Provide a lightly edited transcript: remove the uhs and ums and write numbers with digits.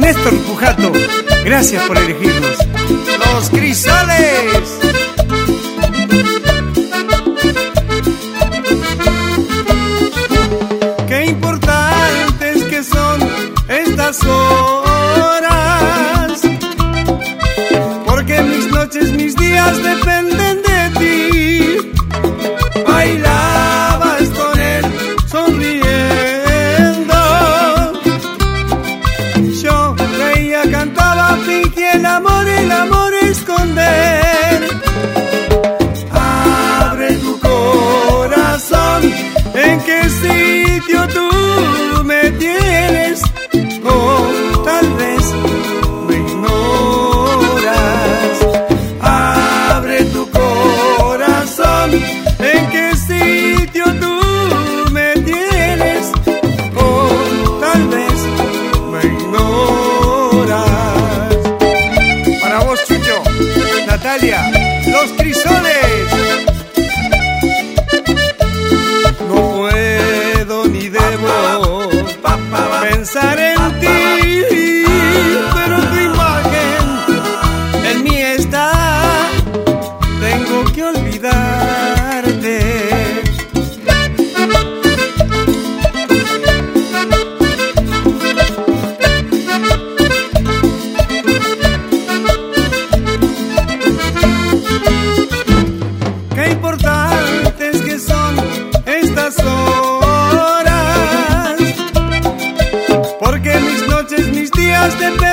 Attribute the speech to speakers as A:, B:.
A: Néstor Pujato, gracias por elegirnos.
B: Los Crisales.
A: Qué importantes que son estas horas, porque mis noches, mis días dependen de ti. Bailabas con él sonriendo, yo reía, cantaba, fingía el amor esconder. Abre tu corazón, ¿en qué sitio tú me tienes? O tal vez me ignoras. Abre tu corazón, ¿en qué sitio tú me tienes? O tal vez me ignoras.
B: Para vos, Chucho, Natalia, Los Crisoles.
A: No puedo ni debo pensar en ti, pero tu imagen en mí está. Tengo que olvidarte. Qué importantes que son estas horas, porque mis noches, mis días dependen